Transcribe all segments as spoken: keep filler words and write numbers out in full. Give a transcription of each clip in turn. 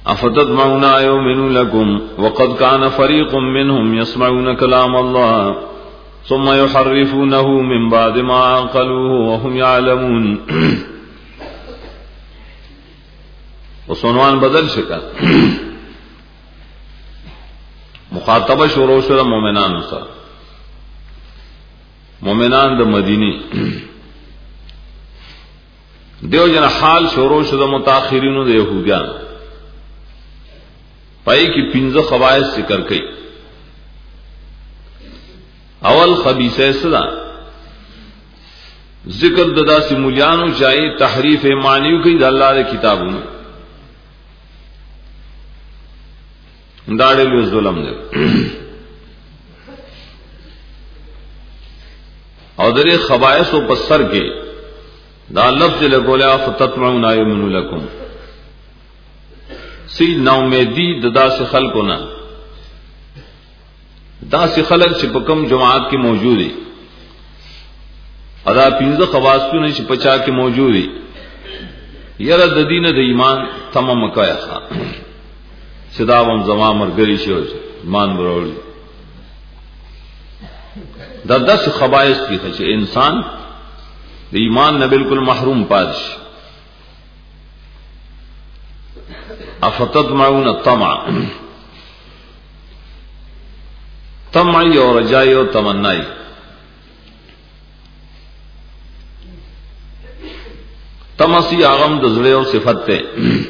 افتطمعون ان يؤمنوا لكم وقد كان فريق منهم يسمعون كلام الله ثم يحرفونه من بعد ما عقلوه وهم يعلمون. عنوان بدل شکا مخاطبہ شروع شد مومنان سا مومنان د مدینی دیو جن حال شروع شد متاخرین د یہودیان پائی کی پنځه خواص ذکر کئی. اول خبیثه صدا ذکر ددا سی مولیانو چاہیے تحریف معنیو کی د الله د کتابونو داڑے لو ظلم دے اور درے خبائث و پسر کے دا لفظ لگولا فتطمعون ان یؤمنوا لکم سی نومیدی ددا سے خلق نہ دا سے خلق چ پکم جماعت کی موجود ہے ادا پنځه خواص نے چ پچا کے موجود ہے یرا د دین د ایمان تمام کایا صداوم زما مرګری شو ایمان برول دا دس خبائث کی چې انسان د ایمان نه بالکل محروم پاتش. افتطمعون الطمع طمعی اور رجائی اور تمنائی تمسی آغم دزڑے اور صفت تے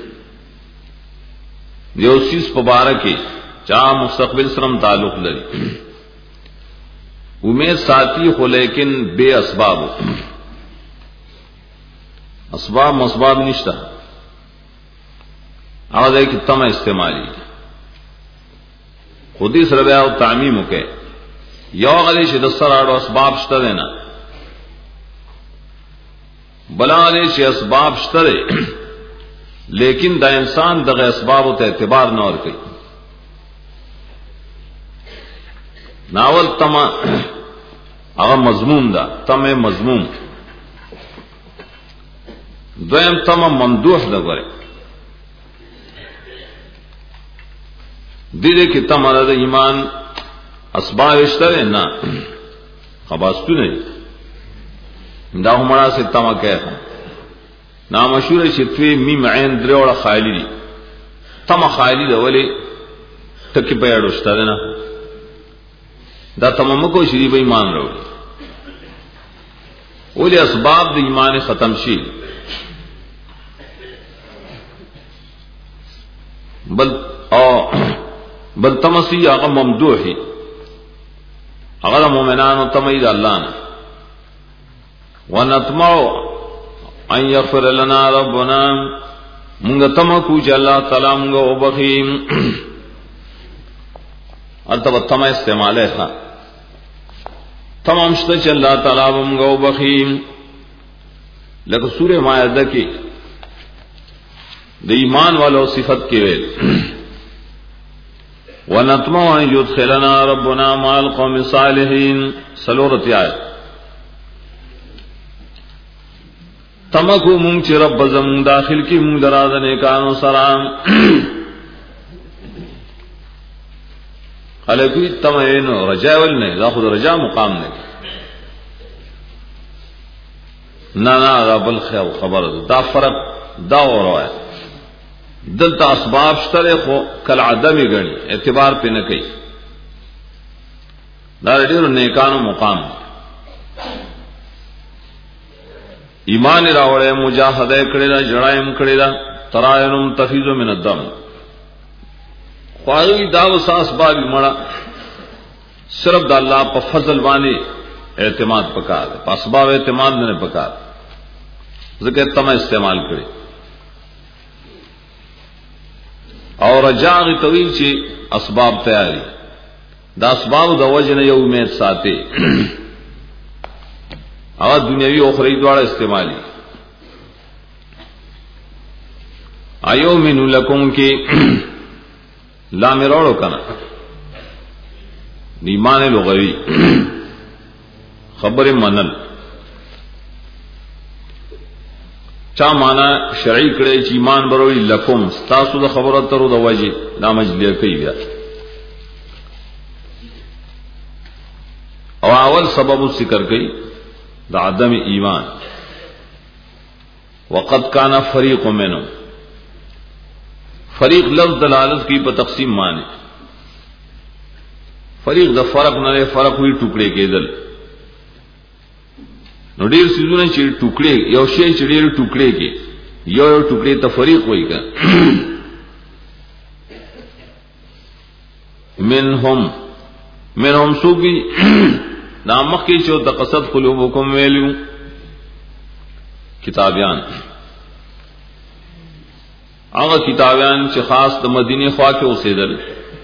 یو سیس پبارکی چاہ مستقبل سرم تعلق لری امید ساتھی ہو لیکن بے اسباب اسباب مسباب نشتا آواز ہے کہ تم استعمالی خودی سر بیا تعمیم کے یو غلی چھ دسر آڑو اسباب شتا دینا بلا غلی چھ اسباب شتا دے لیکن دا انسان دغه اسباب ته اعتبار نه ور کوي. ناول تما هغه مضمون دا تمه مضمون دویم تما ممدوح دا غره دې کې تما د ایمان اسباب اشتره نه خباستو نه دا همړه سے تما کوي نا مشهور شتوی میم عین دروړه خالی دي تم خالی ده ولی ټکی په اړه شته نه دا تمام کو شری به ایمان راوړي ولی اسباب د ایمان ختم شي بل او بل تمسی هغه ممدوحي هغه مؤمنانو تمید الله نه ونطمع ان یغفر لنا ربنا منگا تمکو چا اللہ تعالی منگا او بخیم ارتبا تم استعمال ہے تمام شتا چا اللہ تعالی منگا او بخیم لیکن سورہ مائدہ کی دی ایمان والو صفت کے ویل ونطمع ان یدخلنا ربنا مع القوم الصالحین سلورت آیت تمکو مونگ چی رب زمون داخل کی مونگ درازنے کانو سرام خلقوی تمہینو رجاء والنے دا خود رجاء مقام نے نا نا رب الخیو خبر دا فرق دا اور ہے دلتا اسباب شترے خو کل عدمی گنی اعتبار پہ نکی دا ریڈیو نیکانو مقام ایمان راوڑے مجاہدہ کڑی دا جڑائم کڑی دا ترائنم تفیض من الدم خواہی داو ساس بابی مڑا صرف دا اللہ پا فضل بانی اعتماد پکار پا اسباب اعتماد نے پکار ذکر تمہ استعمال کڑی اور رجاغ طویل چی اسباب تیاری دا اسباب دا وجن یو امید ساتے اور دنیاوی اخروی دوارا استعمالی ایو من لکم کی لام روڑو کنا ایمان لغوی خبر منل چا معنا شرعي کړي چې ایمان بروي لکم تاسو د خبره ترو د وجه دا مجلیه کوي بیا. او اول سبب ذکر کوي د عدم ایمان. وقد كان فريق منهم فریق لفظ دلالت کی په تقسیم معنی. فریق د فرق نه فرق وی ټوکړي کېدل. نو ډیر سيزونه چې ټوکړي یو شی چې ډیر ټوکړي کې یو یو ټوکړي ته فریق وایي کا. منهم منهم سوقي نامخ کې چې د قصد قلوبکم ویلو کتابیان هغه کتابیان چې خاص د مدینه خوا کې اوسېدل.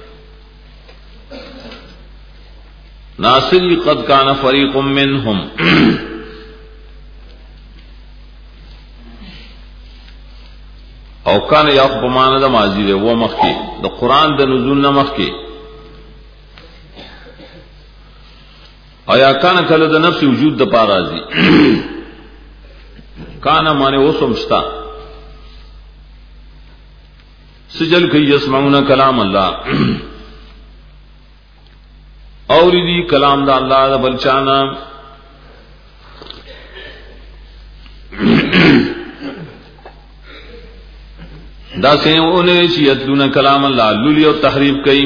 ناصری قد کان فریق منهم او کان یا په معنا د ماضی دی و مخ کې د قران د نزول نه مخ کې آیا کان کله د نفس وجود د پاره راځي. کان معنی وسمشتا سجل کی یسمعون کلام اللہ اوریدی کلام دا اللہ دا بلچانا دا سے انہیں چی یتلون کلام اللہ لولی و تحریف کئی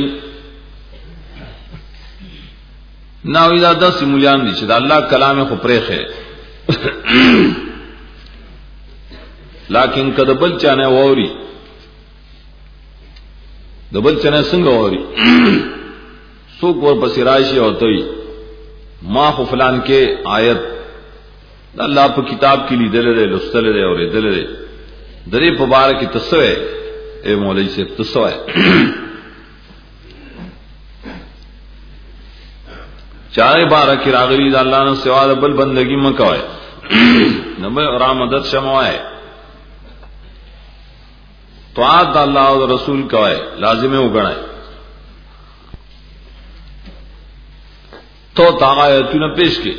ناوی دا دا سی ملیان دی چی دا اللہ کلام خو پریخ ہے لیکن کد بلچانا ووری دبل چنه څنګه ووري څوک ور پسې راشي او توي ما خو فلان کې آیت الله په کتاب کې لیدل لري لوستل لري او لیدل لري درې په بار کې تسوي اے مولوی سے تسوي چاره بار کې راغلي د الله نو سوا د بل بندگی مکوای نو مې را مدد شموای طاعت اللہ اور رسول کوئے لازم اگڑائے تو تاغایتون پیش کی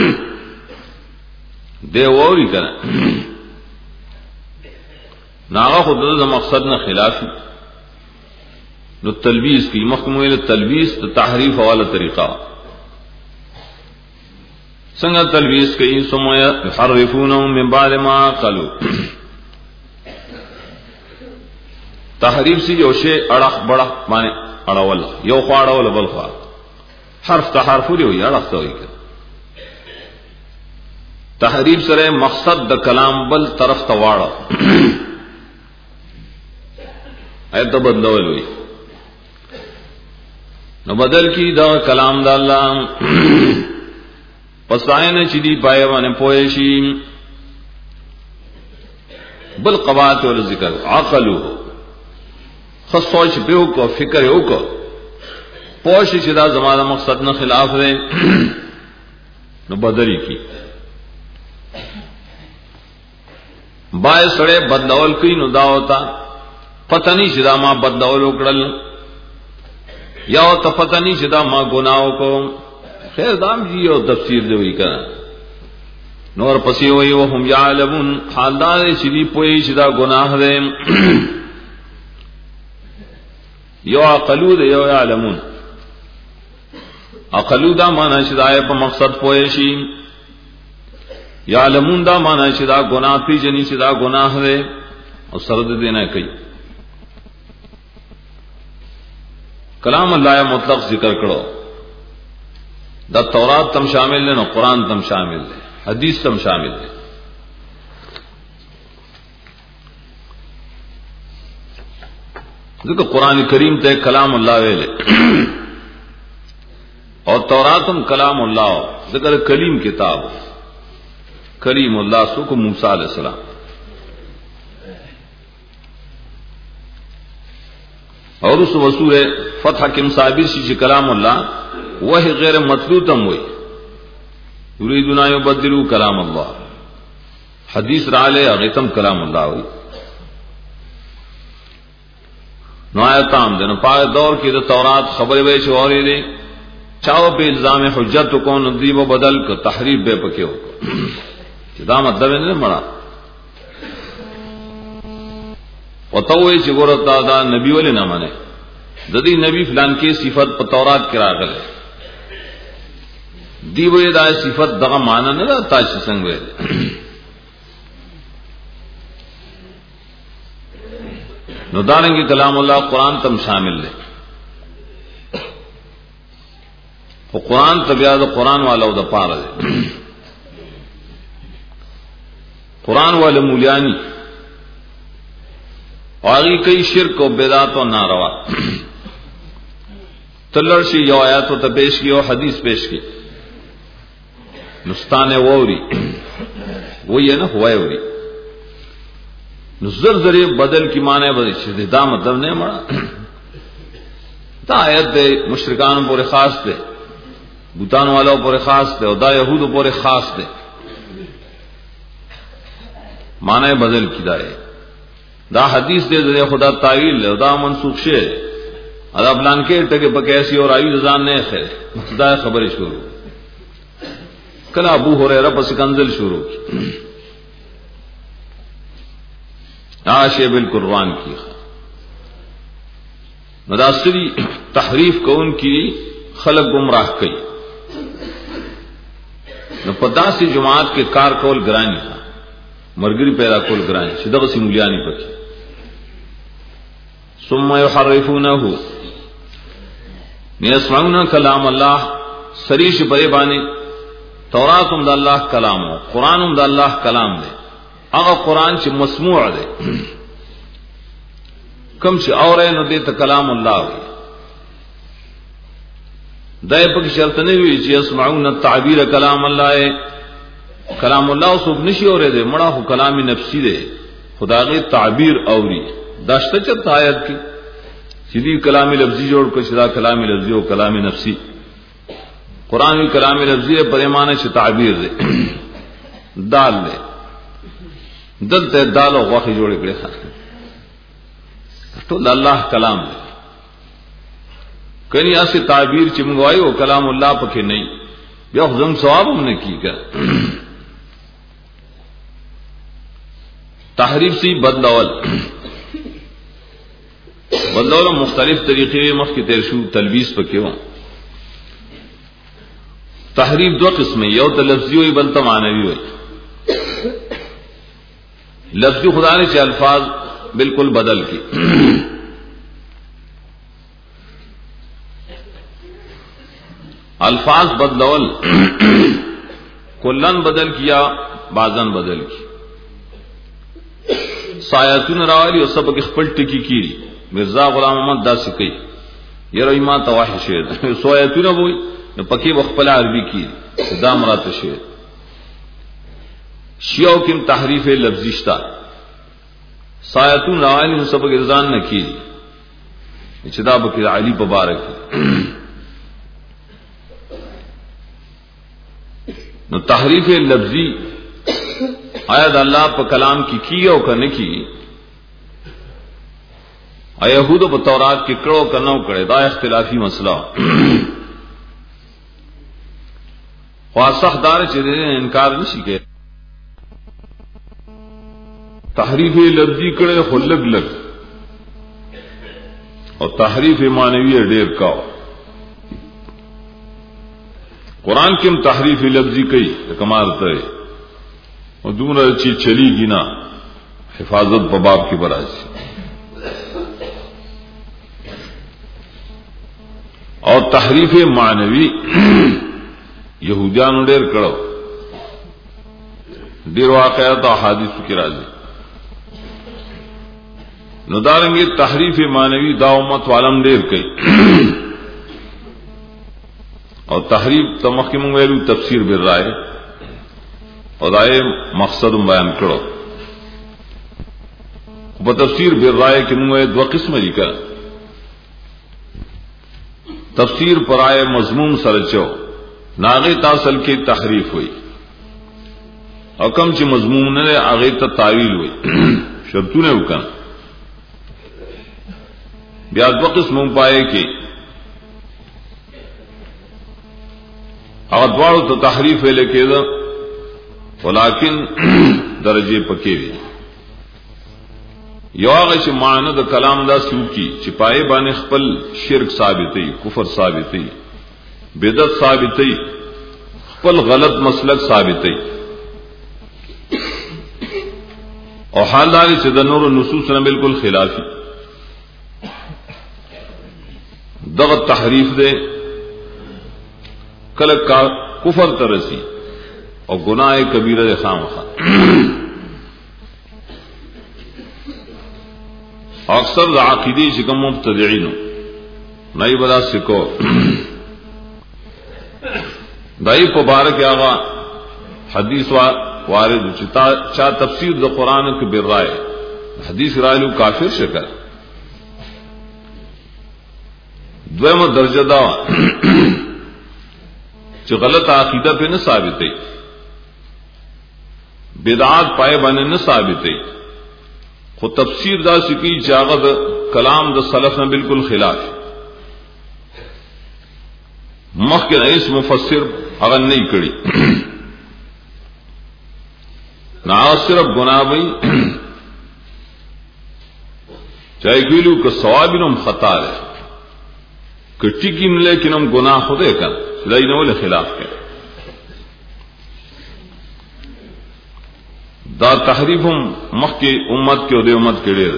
دے ووری کریں ناغا خود دا مقصد نہ خلافی نو تلبیس کی محکمویل تلبیس تو تحریف والا طریقہ سنگا تلبیس کی سمویا یحرفونهم من بعد ما قالوا تحریف سی یو شی اڑخ بڑخ معنی اڑول یو خوا اڑول بل خوا حرف تحرف دی وی اڑخ ته وی تحریف سره مقصد د کلام بل طرف ته واړه ایت بدلول وی نو بدل کی دا کلام د الله پساینه چې دی پای باندې پوي شي بل قواعد ول ذکر عقلو خاص سوچ به وکړه فکر وکړه پوه شي چې دا زمانه مقصد نه خلاف دی نو بدلی کی بای سره بدلول کوي نو دا وتا پته نه چې دا ما بدلول وکړل یا ته پته نه چې دا ما ګناه وکړم خیر دام جی او تفسیر دی وی کنه نور پسی وی وهم یعلمون حال دا چې دی پوي چې دا ګناه دی یو عقلو دے یو علمون عقلو دا مانا چې دا په مقصد پوهې شي یا علمون دا مانا چې دا گناہ پی جنی چې دا گناہ دے او سرد دینا کوي. کلام اللہ مطلق ذکر کرو دا تورات تم شامل ہے نو قرآن تم شامل ہے حدیث تم شامل ہے. ذکر قرآن کریم تے کلام اللہ ویلے اور توراتم کلام اللہ ذکر کلیم کتاب کریم اللہ سو کو موسیٰ علیہ السلام اور اس وصور فتح کم صابر شیچ کلام اللہ وہی غیر مطلوطم ہوئی یریدون ان یبدلوا کلام اللہ حدیث رالے اغیتم کلام اللہ ہوئی نو آیتام دے نو پاک دور کی دا تورات خبر بے چواری دے چاو پہ الزام حجت کو ندیب و بدل کو تحریف بے پکے ہو دا مطلب نہیں مرا وتوي چې ګورتا دا نبی ولې نه منه د دې نبی فلان کې صفت په تورات کې راغله دی وې دا صفت دغه معنی نه تاسو څنګه وې نو دارنګي کلام الله قران تم شامل دی او قران تبیا د قران والو د پاره دی قران والے مولیانی اوغي کوي شرک او بدعت او ناروا تلل شي یو آیات او ته پیش کی او حدیث پیش کی نستانه ووري وې نه هوای ووري نظر ذریعہ بدل کی معنی بدل شي دا مطلب نه مړه دا آیت د مشرکان پر خاص ده بوتان والوں پر خاص ده او دا يهودو پر خاص ده معنی بدل کی دا ہے دا حدیث دے دے خدا تعویل ہے دا منسوخ شے ادا پلان کے ٹکے پکیسی اور آئی رضان نے خیر دا خبر شروع کلا ابو ہریرہ پس کنزل شروع کی عاشے بالقرآن کی مداثری تحریف کون کی خلق گمراہ کئی نو پدا سی جماعت کے کار کول گرانی تھا مرګري پیدا کول ګران شي دغه سیمولیانی پکې ثم يحرفونه يسمعون كلام الله سریش پرې باندې تورات هم د الله کلام او قران هم د الله کلام دی هغه قران چې مسموع دی کوم چې اورې نو دې ته کلام الله وي دای په شرط نه وي چې يسمعون التعبير كلام الله کلام الله سو نشي اوره دے مڑا ہو کلام نفسی دے خدا کے تعبیر اوری داشته چ آیت کی سیدھی کلام لفظی جوڑ کو شدا کلام لفظی او کلام نفسی قران بھی کلام لفظی پریمانه چ تعبیر دے دال دے دلته دال او غوخه جوړ کړي ټول الله کلام دے کني اسه تعبیر چې موږ وایو کلام الله پکې نه بیا زم ثواب هم نه کیږي تحریف سی بدلول بدلول مختلف طریقے مخ کی تیرشو تلبیس پکې و تحریف دو قسمه یو ته لفظي وي بل ته معنوي وي لفظي خدا نے چې الفاظ بالکل بدل کی الفاظ بدلول کلن بدل کیا بازن بدل کی سایتون راولی او سبق خپل ټکی کیری مرزا غلام محمد داسې کوي یره ایمان تواحی شه سایتون وای نو پکې خپل عربي carry the Murad Shah شیعو came تحریف لفظی شتا سایتون راولی او سبق رضان نه کیری چې دا بکې علی مبارک نو تحریف لفظی آیت اللہ پا کلام کی کی او کنه کی ایہودو پا تورات کی کڑو کنو کڑے دا اختلافی مسئلہ خواصح دار چیزیں انکار نشی کے تحریف لفظی کڑے خلق لگ اور تحریف معنوی ډیر کاو قرآن کم تحریف لفظی کئی کمال تے اور دوسرا چیز چلی گی نا حفاظت بباب کی براج اور تحریف معنوی یہودیان ډیر کړو ډیر واقعات او حادثو کی راځي نو دارنګي تحریف معنوی دا امت عالم ډیر کوي اور تحریف تمخیم ویلو تفسیر بالرائے اور دائے مقصد بیان کرو وہ تفسیر بالرائے کی منگوے دو قسم لکھا تفسیر پر آئے مضمون سرچو ناغی تاصل کی تحریف ہوئی اور کم چی مضمون نے آغی تا تعویل ہوئی شرطوں نے حکم بیا دو قسم پائے کی اغدوارو تو تحریف ہے لکے دا ولیکن درجے پکے دی یو هغه چې معنی د کلام دا سوچي چې پای باندې خپل شرک ثابتي، کفر ثابتي، بدعت ثابتي، خپل غلط مسلک ثابتي، او حال دا چې د نور نصوص سره بالکل خلافي. دغه تحریف دے کله کا کفر ترسی او گناہ کبیرہ دے خامخا. اکثر د عقیدی چې کوم مبتدعين نئی بدا سکو دای په بارک هغه حدیث وا وارد چې چا تفسیر د قران کې برای حدیث رایلو کافر شکر. دویمه درجه دا چې غلط عقیده په نه ثابتې، بدعات پای باندې نه ثابتې، خو تفسیر دا سکی چې هغه د کلام د سلف نه بالکل خلاف. مخکې رئیس مفسر هغه نه کړی، نه صرف گناہ وي چاہے کیلو که ثوابینم خطا ہے کٹی کیم لیکن ہم گناہ خودے کر دای نو له خلاف کړي. دا تحریفم مخکې امت کې او د امت کې ډېر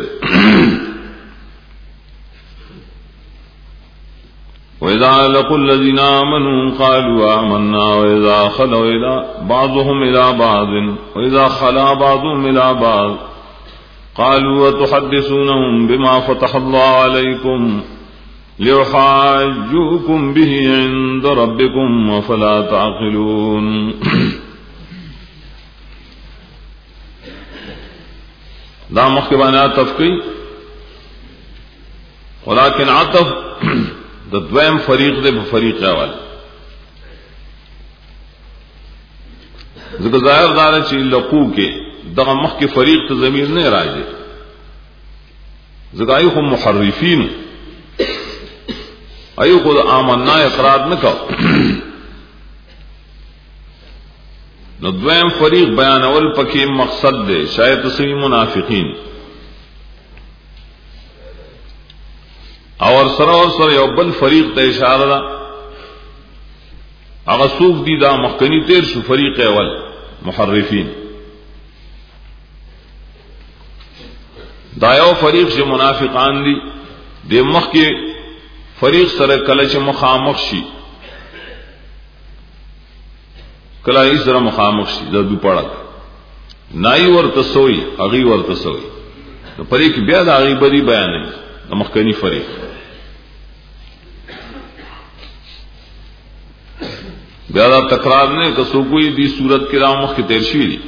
وَإِذَا لَقُوا الَّذِينَ آمَنُوا قَالُوا آمَنَّا وَإِذَا خَلَوْا إِلَى بَعْضُهُمْ إِلَى بَعْضٍ وَإِذَا خَلَا بَعْضُهُمْ إِلَى بَعْضٍ قَالُوا وَتُحَدِّثُونَهُمْ بِمَا فَتَحَ اللَّهُ عَلَيْكُمْ لِيُحَاجُّوكُمْ بِهِ عِندَ رَبِّكُمْ أَفَلَا تَعْقِلُونَ. دا مخکې باندې عطف کوي، ولكن عطف د دویم فریق دے بفریق اول. ذکر ظاہر دار چې لقو کې دغه مخ کې فریق ته ضمیر نه راځي، ذکر ایو هم محرفین ایو خود آمنا اقرار نه کو. نو دویم فریق بیان اول پکې مقصد دے شاید تسوی منافقین اور سره اور سره یو بل فریق ته اشاره ده، هغه سوق دي دا مخکنی تیر شو فریق اول محرفین. دا یو فریق چې منافقان دي، د مخ کې فریق سره کله چې مخامخ شي کله یې سره مخامخ شي دا دو پړک نای ورته سوی اغي ورته سوی نو پرې کې بیا دا اغي بدی بیان نه د مخکنی فریق. بیا دا تکرار نه که سو کوئی دی صورت کې را مخ کې تیر شي دي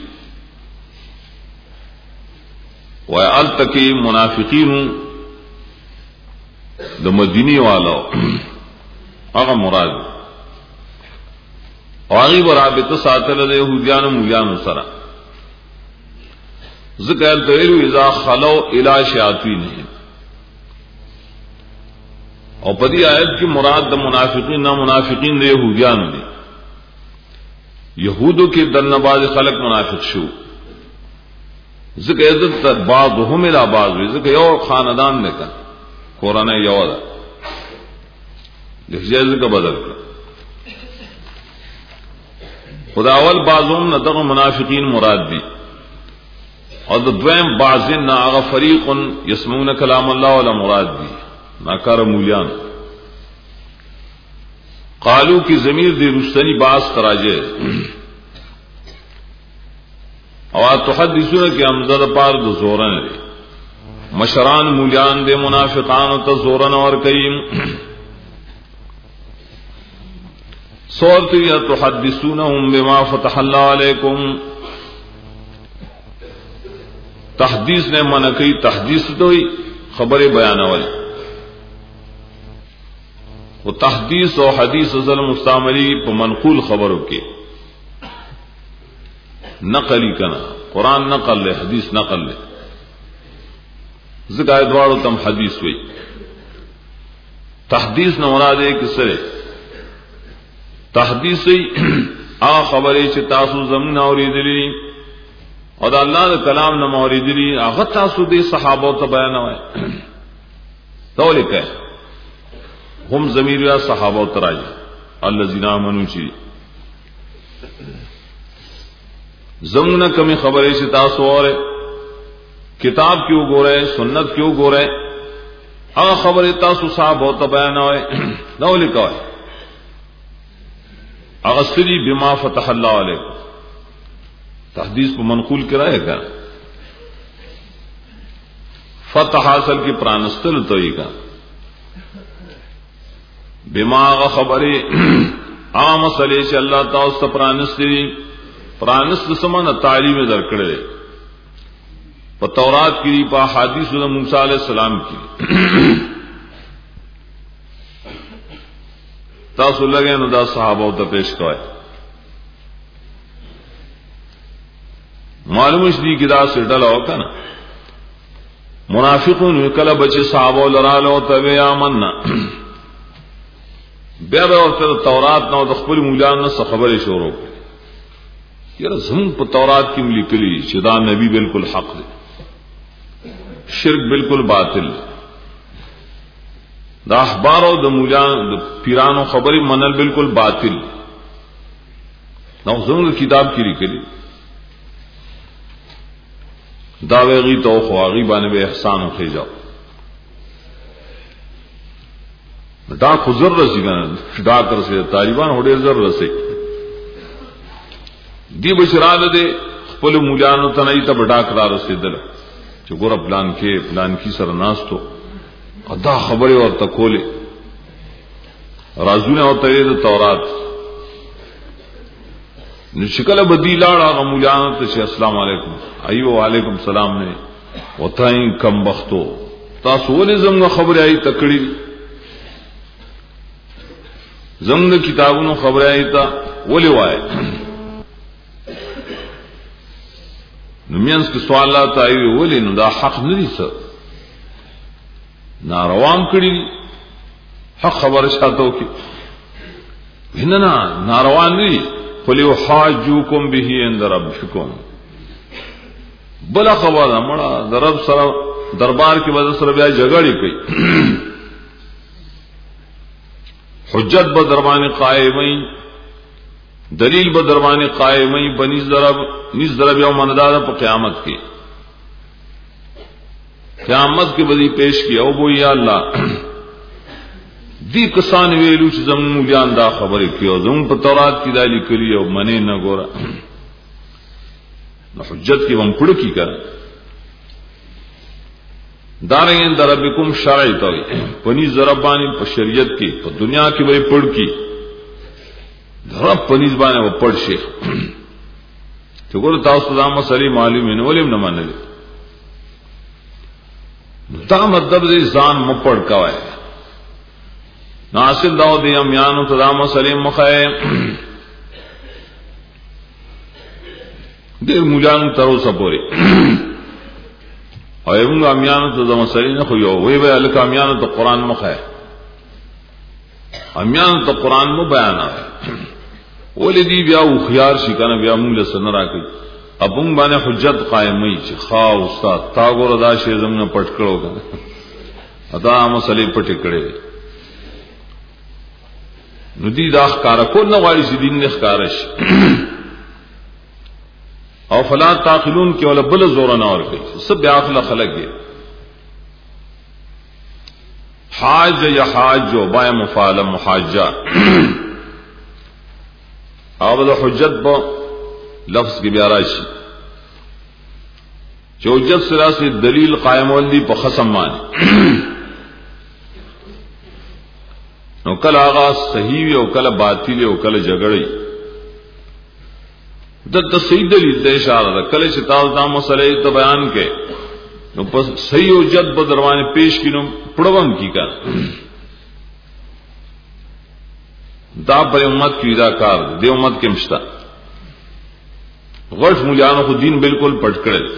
وای التکی منافقین د مدینی والو هغه مراد او هغه ورابطه ساتل د يهوديانو مولیانو سره. ذکر دویلو اذا خلو الی شیاطینهم، او په دې آیت کې مراد د منافقین نه منافقین د يهوديانو دي. یہودو کے دن بعض خلق منافق شو، ذکر عزت تر بعضهم الى بعض، ذکر یو خاندان نے کہا قرآن یو دا لحجہ ذکر بدل کر خدا اول بعضهم ندغ منافقین مراد دی، اور دویم بعضن نا آغا فریق یسمون کلام اللہ والا مراد دی ناکار مولیان. قالو کی ضمیر دی رستنی باز خراجے اور تحدثون کی امزد پار دو زورن دے مشران مولیان دے منافقان تا زورن اور کئیم صورتی یا تحدثونہم بما فتح اللہ علیکم. تحدیث نے منکی تحدیث دوئی خبر بیانوال، وہ تحدیث و حدیث اصل مستعملی پا منقول خبروں کے نقلی کنا قرآن نقل لے حدیث نقل لے ذکر دوارو تم حدیث ہوئی. تحدیث نہ مراد ہے کہ سرے تحدیث آ خبریں چھ تاسو زمین اوریدلی او دا الله د کلام نه موریدلی هغه تاسو دې صحابه ته بیانوي دا لیکه هم ضمیر یا صحابه ته راځي الذين امنوا چی زمونه کمی خبرې چې تاسو اوره کتاب کیوں ګوره سنت کیوں ګوره هغه خبره تاسو صحابه ته بیانوي دا لیکه هغه سری بما فتح الله علیکم تحدیث کو منقول کرائے گا فتح حاصل کی پرانستل تو ہی کا بما خبری عام مسئلے سے اللہ تعالی سے پرانستی پرانست سمن تعلیم در کڑے په تورات کی په حدیث د موسی علیہ السلام کی تاسو لګې نو دا صحابه ته پیش کوي معلوم شدی کی دا سے ڈلا ہو کنا منافقون کله بچ صحابه لرالو تبع آمنا بیا به ورته تورات نو د خپل مولان نه خبرې شروع یره زمون په تورات کې لیکلي چې دا نبی بالکل حق دی شرک بالکل باطل دا احبارو د مولان د پیرانو خبرې منل بالکل باطل نو زمون کتاب کې لیکلي داویغی تو خواغی بانے بے احسان و خیجاو ڈاک خو زر رسی گا ڈاک رسی طالبان ہو دیر زر رسی دی بشرال دے خپل مولیانو تنائی تب ڈاک را رسی دل چو گورا پلان کے پلان کی سر ناستو دا خبری اور تکولے رازونے اور ترید تورات شکل بدی لاڑا غمولیان تے السلام علیکم ایو وعلیکم السلام نے وتائی کم بختو تاسو ولې زموږ خبره ای تکړی زموږ کتابونو خبره ای تا ولې وای نو مینس کې سوالات ای ولې نو دا حق نه دي څه ناروام کړی حق خبره شاتو کې نه نه ناروان نه فَلِيُحَاجُّوكُمْ بِهِ عِندَ رَبِّكُمْ بلا خبر مړه درب سره دربار کې وځ سره بیا جګړې کوي حجت به دربان قائمین دلیل به دربان قائمین بنیز درب نس درب یوم مندار په قیامت کې قیامت کې بدی پیش کی او بو یا الله دی کسان ویلو چې زمون مولیان دا خبره کیو زمون په تورات کې دالی کړی او منی نه ګوره نو حجت کې هم کړه کی کړه دارین در ربکم شرعی توي پنی زربانی په شریعت کې په دنیا کې به پړ کی در پنی زبانه و پړ شي چې ګوره تاسو دا مسلې معلومه نه ولیم نه منل دا مطلب دې ځان مپړ کاوه ناصل داو دی امیانو تدام سلیم مخائم دیر مولیانو ترو سپوری او ایمونگ امیانو تدام سلیم خویو وی بای علک امیانو تا قرآن مخائم امیانو تا قرآن مو بیانا ولی دی بیا اخیار شکانا بیا مونگ لسن راکی اپنگ بانے حجت قائمی چی خواہ استاد تاگو ردا شیزم نے پٹکڑو کنا اتا مسئلے پٹکڑے نو دی دا اخکارا کون نوالی سی دین اخکارش او فلا تاخلون کی والا بل زورا نور گئی سب بیاخلا خلق گئے حاج یا حاج و بای مفعل محاجہ او دا حجت با لفظ کی بیاراشی جو حجت سرا سے دلیل قائم والدی پا خصم مانی نو کل آغاز صحیح او کل باطل او کل جګړې د صحیح دلیل د اشاره ده کله چې تاسو دا مسلې ته بیان کړي نو پس صحیح او جد په دروازه پیش کینو پړوم کی کا دا پر امت کی دا کار دی امت کې مشتا غش مولیانو خو دین بالکل پټ کړل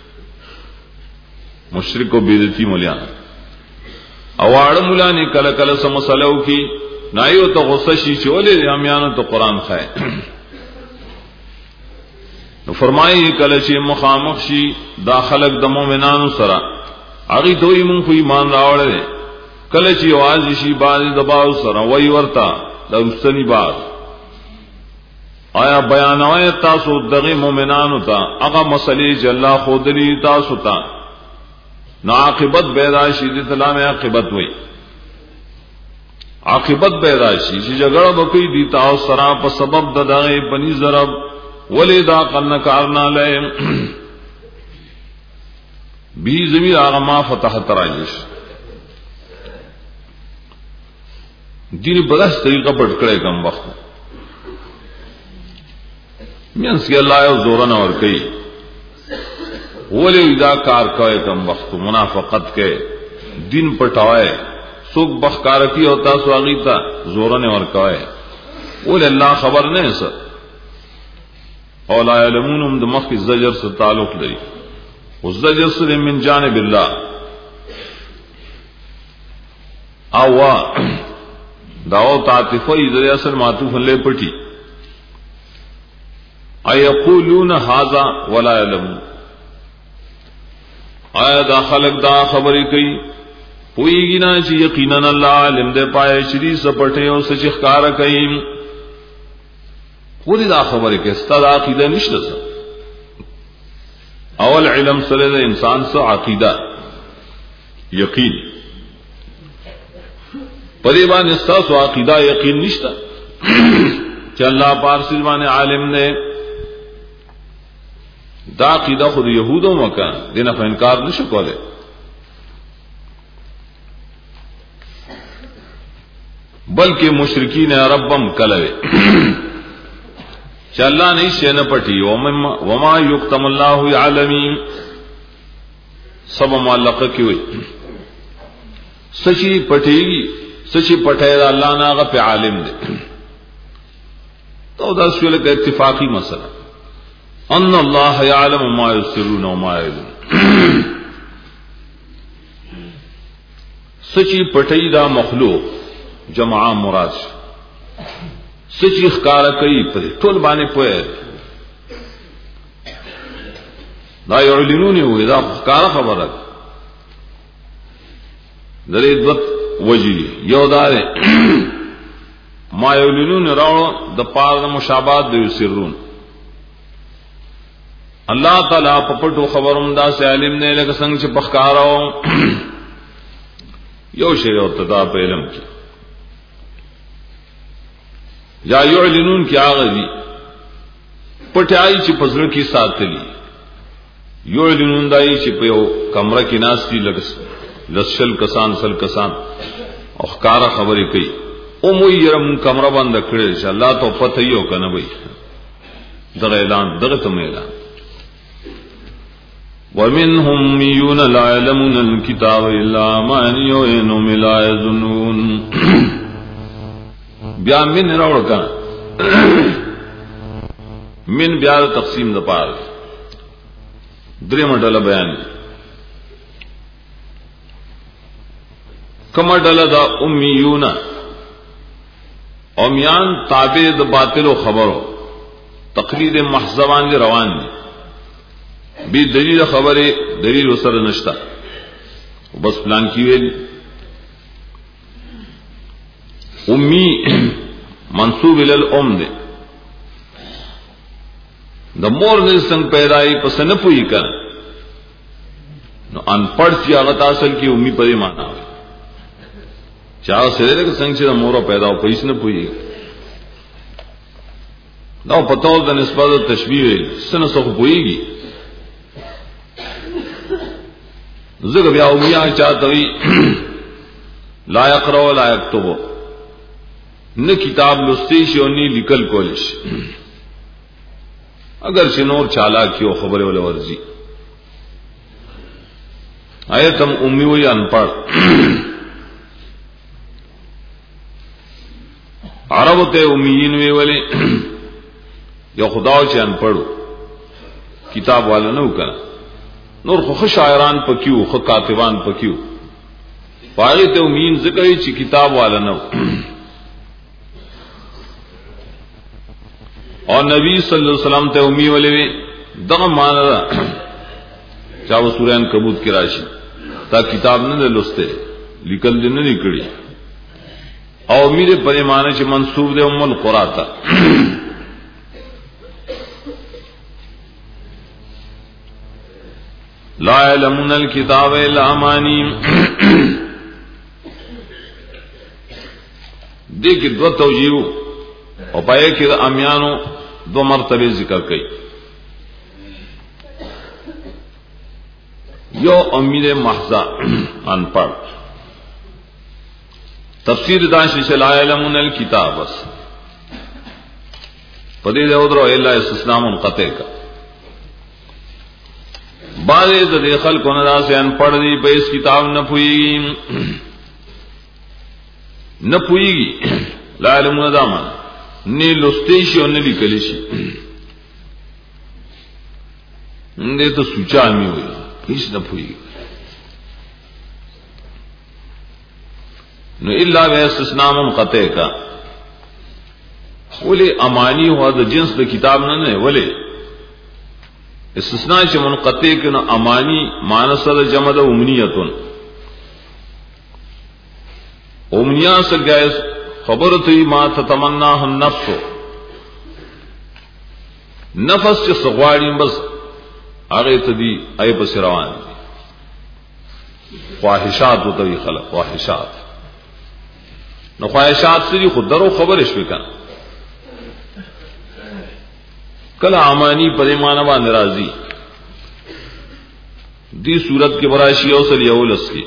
مشرک او بدعتي مولیان اواړه مولانی کله کله سم مسلو کی نایو ته غصه شي چولې امیانو ته قران خای فرمایي کله چې مخامخ شي دا خلق د مؤمنانو سره هغه دوی مونږ په ایمان راوړل کله چې आवाज شي باز د باو سره وای ورتا د رسنی باز آیا بیانوي تاسو دغه مؤمنانو ته هغه مسلې چې الله خودلی تاسو ته ناعاقبت بیراشي د سلام عاقبت وای عاقبت بیراشي چې جګړه وکړي دي تاسو سره په سبب د دغه بني ضرب ولدا قلنا کارنا لهم بی زمین آغا ما فتح تراجش دین بدست طریقہ پڑھ کرے کم وقت مینس کی اللہ یو زورن اور کئی ولی ادا کار کوئے کم وقت منافقت کے دین پٹھوائے سوک بخکارتی ہوتا سواغیتا زورن اور کوئے ولی اللہ خبر نہیں سر اولا علمون ام دمخ کی زجر سے تعلق لئی والزجر سے من جانب اللہ اوا دعو تعاطفی ذریعہ اصل معطوف لے پٹی ایقولون هذا ولا علمون آیا دا خلق دا خبری کئی پوئیگی نا چی یقیناً اللہ علم دے پائے شری سپٹے اور سچ اخکار کئی خودی دا خبری کہ استاد عقیدہ نشتا سا اول علم سرے دا انسان سا عقیدہ یقین پریبان استاد سا عقیدہ یقین نشتا کہ اللہ پارسل بانے عالم نے دا عقیدہ خود یہودوں مکان دینا فا انکار نشو کولے بلکہ مشرکین عربم کلوے کہ اللہ نے اسے نہ پٹی وما یکتم اللہ عالمین سب معلقہ کی ہوئی سچی پٹے گی سچی پٹے دا اللہ نے آگا پہ عالم دے تو دا سوال کا اتفاقی مسئلہ ان اللہ یعلم ما یسرون وما یعلمون سچی پٹے دا مخلوق جمع مراد سچی اخکار کئی پدی ټول باندې پوهه دا یعلنون ہوئی دا اخکار خبره درې دوت وجی یو دار ما یعلنون راو د پاره د مشابهت د یسرون الله تعالی په پټو خبروم دا سه علم نه لکه څنګه چې بخکارو یو شی او تدا په علم کې یا یعلنون کی آغازی پٹائی چی پزر کی ساتلی یعلنون دائی چی پیو کمرہ کی ناستی لسل کسان سل کسان اخکارا خبری کئی اموی یرم کمرہ بند کڑے شا اللہ تو پتہ ہی ہو کنا بھئی دغ اعلان دغتم اعلان وَمِنْهُمْ مِيُّونَ لَا يَعْلَمُونَ الْكِتَابَ إِلَّا أَمَانِيَّ وَإِنْهُمْ لَا يَظُنُّونَ بیا من راوڑ کنا من بیا تقسیم دا پار دری مڈل بیان کمڈل دا امیون امیان تابع دا باطل و خبرو تقلید محضوان دی روان دی بی دلیل خبر دلیل وسر نشتا بس پلان کی ویلی امی منصوب الالام دے دا مور نے سنگ پیدائی پس نہ پوئی کر نو ان پڑھ چی آغت اصل کی امی پدی مانا ہوئی چاہ سرے لے کہ سنگ چی دا مورا پیدا ہو پیس نہ پوئی دا پتاو دا نسبت تشبیح سن سخ پوئی گی ذکر بیا امیاں چاہتا ہوئی لا یقرأ ولا یکتب نہ کتاب لستیش اور نی لکل کولش اگر شنور چالا کیو خبر ولا ورزی آیت ہم امی ہوئی ان پڑھ عرب تے امیین وی والے یا خداو چے ان پڑھو کتاب والا نو کنا نور خو شاعران پکیو خو کاتبان پکیو پاگی تے امیین ذکر چی کتاب والا نو اور نبی صلی اللہ علیہ وسلم تے امی والے دغه معنا چا و سورہ عنکبوت کې راشي تا کتاب نه لسته لیکل دې نه لیکړي او میره پریمانه چې منسوب دی ام القرآ ته لا علمون الكتاب الا امانی دې کې دو توجیه او پای کې امیانو دو مرتبه ذکر کړي یو امیر محضا ان پڑھ تفسیر دانش لا علمون الكتاب بس پدې له ودرو الا استثناء منقطع کا بعض د خلکو نه داسې ان پڑھ دي په اس کتاب نه پوي نه پوي لا علمون دامن نه لستی شي او نه لیکل شي دې ته سوچا می وي هیڅ نه پوي نو الا استثناء منقطع کا ولې امانی هو د جنس د کتاب نه نه ولې استثناء چې منقطع کنه امانی مانس د جمع د امنیتون امنیا سره جائز خبر ته ما تتمناه النفس نفس چې سغواړي بس هغه ته دی ای په روان خواهشات او توي خلق خواهشات نو خواهشات سری خود درو خبر شوي کنه کله امانی په ایمان باندې راضي دی صورت کې براشي او سل یولس کې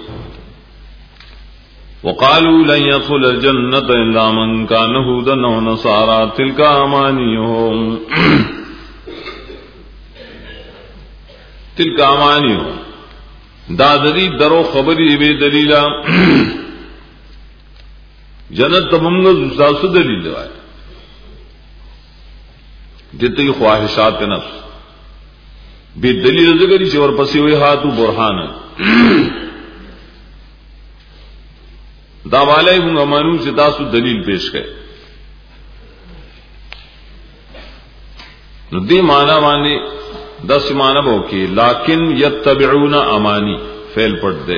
وقالوا لن يدخل الجنه الا من كان هودا او نصارى تلك امانيهم تلك امانيهم دا دې درو خبرې به دلیلا جنت تمنګ زاسو دلیل وای دته خواہشات نفس به دلیل زګری چې ور پسې وي هاتو برهان دا والے موږ مانو چې تاسو دلیل پیش کړئ نو دې معنا باندې دس معنا وو کې لکن یتبعون امانی فعل پټ دے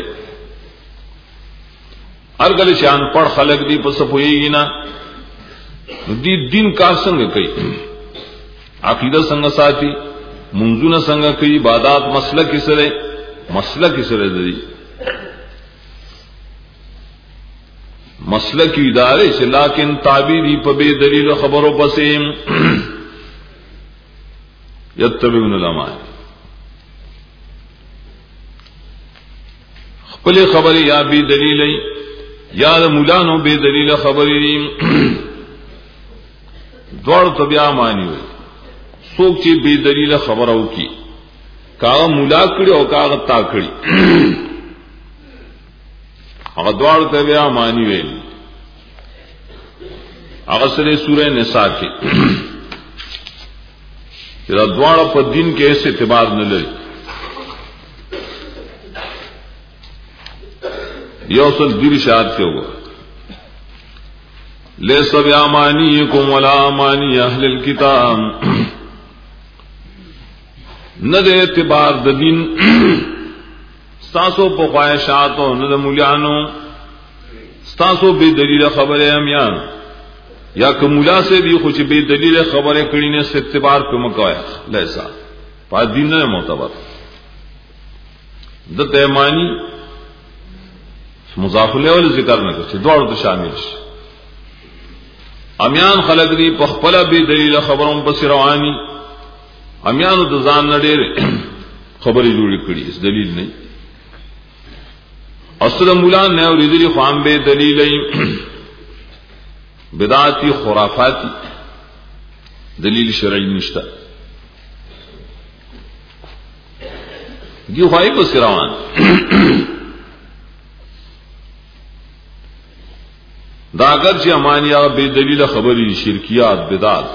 ارګل شان پړ خلق دی پس پويږي نه دې دین کار څنګه کوي عقیدہ څنګه ساتي منځونه څنګه کوي عبادت مسلک سره مسلک سره دی مسلک ادارے سے لیکن تعبیری په بے دلیل خبرو پسې یتبعون العلماء خپل خبر یا بے دلیل یا مولانو بے دلیل خبرې دوړ ته بیا مانی وي څوک چې بے دلیل خبرو کی کاغه مولا کړي او کاغه تا کړي هغه دوړ ته بیا مانی وي هغه سره سورہ نساء کې چې دا دوړ په دین کې هیڅ اعتبار نه لري یو څل دیر شاد کې وګ لیس بیامانیکم ولا امانی اهل الكتاب نه د اعتبار د دین ستاسو په خواهشاتو نه د مولیانو ستاسو به دلیل خبره امیان یا کومولا سے بھی خو چې به دلیل خبره کړي نه ست اعتبار کوم کوي لیسا په دین نه معتبر د تیمانی مضاف له ذکر نه کوي دوړو ته شامل شي امیان خلق دی په خپل به دلیل خبروم په رواني امیانو د ځان نه ډېر خبرې جوړې کړې اس دلیل نه اصل مولا نه ورېدلې خام به دلیل بدعتي خرافاتي دلیل شرعي نشته دی خوای په روان دا اگر چې امانیا به دلیل خبرې شرکیات بدعت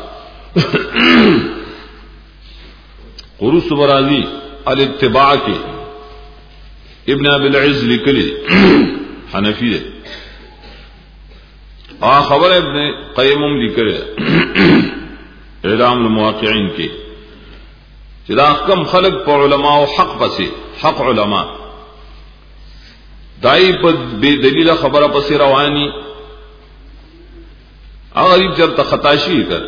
قروس برازی الاتباع کے ابن ابی العز لکلی حنفی ہے آ خبر ابن قیمم لکلی اعلام المواقعین کے چې دا کم خلق په علما او حق پسې حق علما دای په بے دلیل خبره پسې رواني هغه غریب چرته خطا شي کړ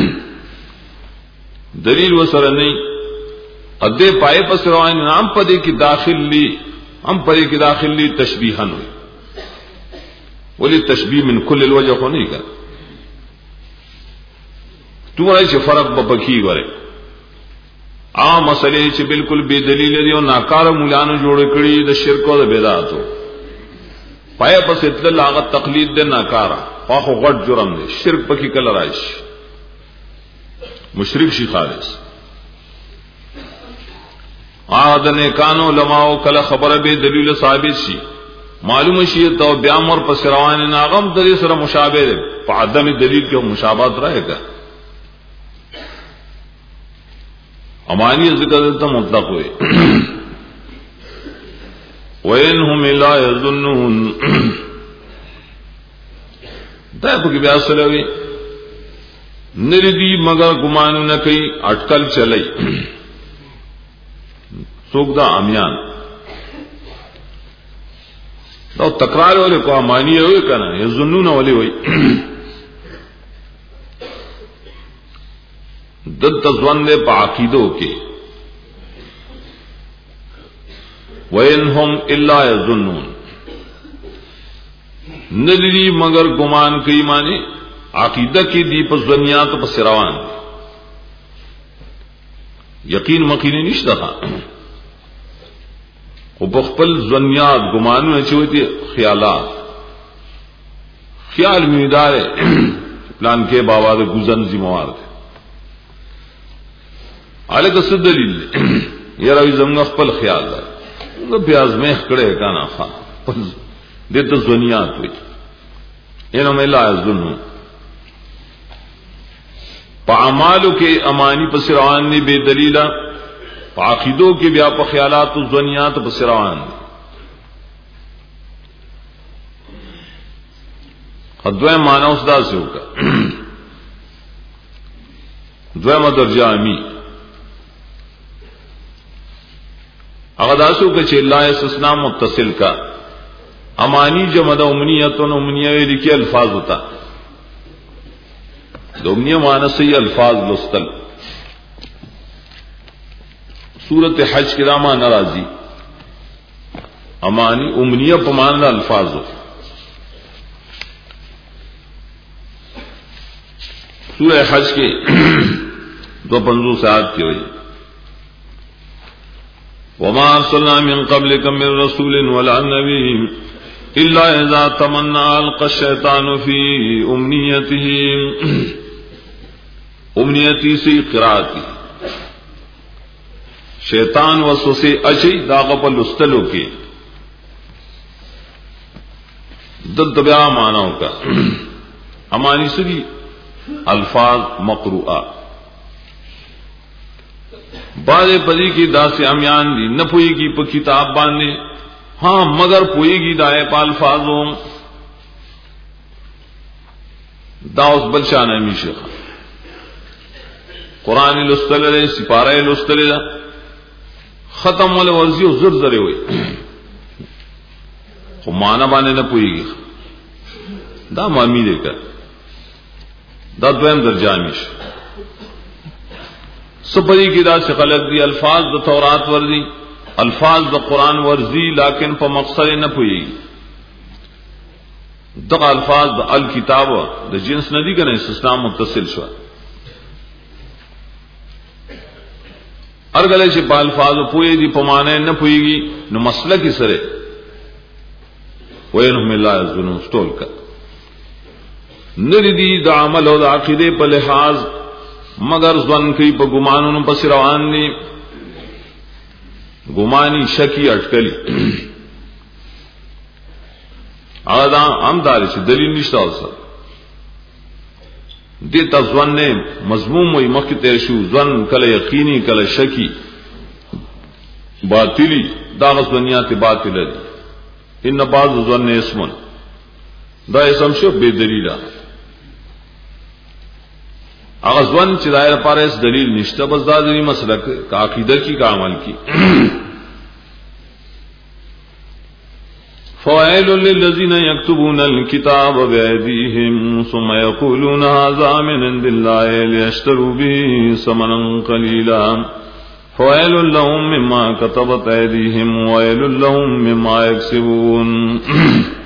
دلیل وسره نه اده پای پسې رواني نام پدې کې داخل لی هم پدې کې داخل لی تشبیحا وي ولی تشبیه من کل الوجه خو نه کړ تو وایي چې فرق به پکې وره عام مسئلے چې بالکل بے دلیل دي او ناکار مولانو جوړ کړي د شرک او د بدعاتو پای په ستل هغه تقلید د ناکارا خو غټ جرم دی شرک پکې کله راشي مشرک شي خالص عادن کانو علماء کله خبره به دلیل ثابت شي معلوم شي ته بیا مر په سروان ناغم د سره مشابه ده په عدم دلیل کې مشابهت راځي امانی ذکر ته مطلق ہوئے وَإِنْهُمْ لَا يَظُنُّونَ دا په کې بیا سره وي نردی مگر ګمان نه کوي اٹکل چلای څوک دا امیان دا تکرار ولې کو امانی وي کنه یظنون ولې وي دد ځوان دې په عقیدو کې وَإِنْهُمْ إِلَّا يَظُنُّونَ ندری مگر گمان کوي معنی عقیدہ کې دی په ځنیات په سروان یقین مقینه نشته خو په خپل ځنیات ګمانونه چوي خیالات خیال میدار پلان کې بابا د ګوزن ذمہوار دی الګ څه دلیل یاره زموږ خپل خیال دی نو بیا ازمه کړه کنه ښا دې ته ځنیات وي انهم لا یظنون په اعمالو کې امانی په سروان نه بے دلیلا په عقیدو کې بیا په خیالات او ځنیات په سروان خدوی معنا اوس دا څه وکړه دویمه درجه امی هغه داسو کې چې لا استثناء متصل کا امانی جمع د امنیت او امنیه لیکي الفاظ ہوتا د امنیه معنی صحیح الفاظ لستل سورۃ حج کې راما ناراضی امانی امنیه په معنی الفاظ ہو سورۃ حج کې دو پنځو ساعت کې وایي وما ارسلنا من قبلك من رسول ولا نبي الا اذا تمنى القى الشيطان في امنيته امنيتي سے قرات شیطان وسوسه اچي داغه په لستلو کې د دبیا مانو کا امانی سری الفاظ مقروءه بازے پدی کی داسے امیان دی نہ پوئی گی پا کتاب باندھے ہاں مگر پوئی گی دائے پا الفاظوں داؤس بلشان امی شیخ قرآن لستل لے سپارہ لستل لے ختم والے ورزی و زر زرے ہوئی خو مانا بانے نہ پوئی گی دا مامی دے کر دا دویم درجہ امی شیخ سپری کی دا سے خلق دی الفاظ دا تورات ورزی الفاظ دا قرآن ورزی لیکن پا مقصد نہ پوئی دا الفاظ دا الکتاب دا جنس ندی کنے استثناء متصل شوا ارگلے سے پا الفاظ پوئی دی پا مانے نہ پوئی گی نو مسئلہ کی سرے وینہم اللہ عزنو ستول کا نردی دا عمل و دا عقیدے پا لحاظ مگر ځوان کوي په ګمانونو پس روان دي ګماني شکی اٹکلی ادا امدار چې دلیل نشته اوسه دې ته ځوان نه مضموم وي مخکې تیر شو ځوان کله یقیني کله شکی باطلی دا غسنیات باطل دي ان بعض ځوان نه اسمن دا اسم شو بے دلیل اغزون چې دایره پارس دلیل نشته بس دا دې مسلک کا عقیده کی کا عمل کی فوائل للذین یکتبون الكتاب بأیدیهم ثم یقولون هذا من عند الله لیشتروا به ثمنا قلیلا فوائل لهم مما كتبت أيديهم وويل لهم مما يكسبون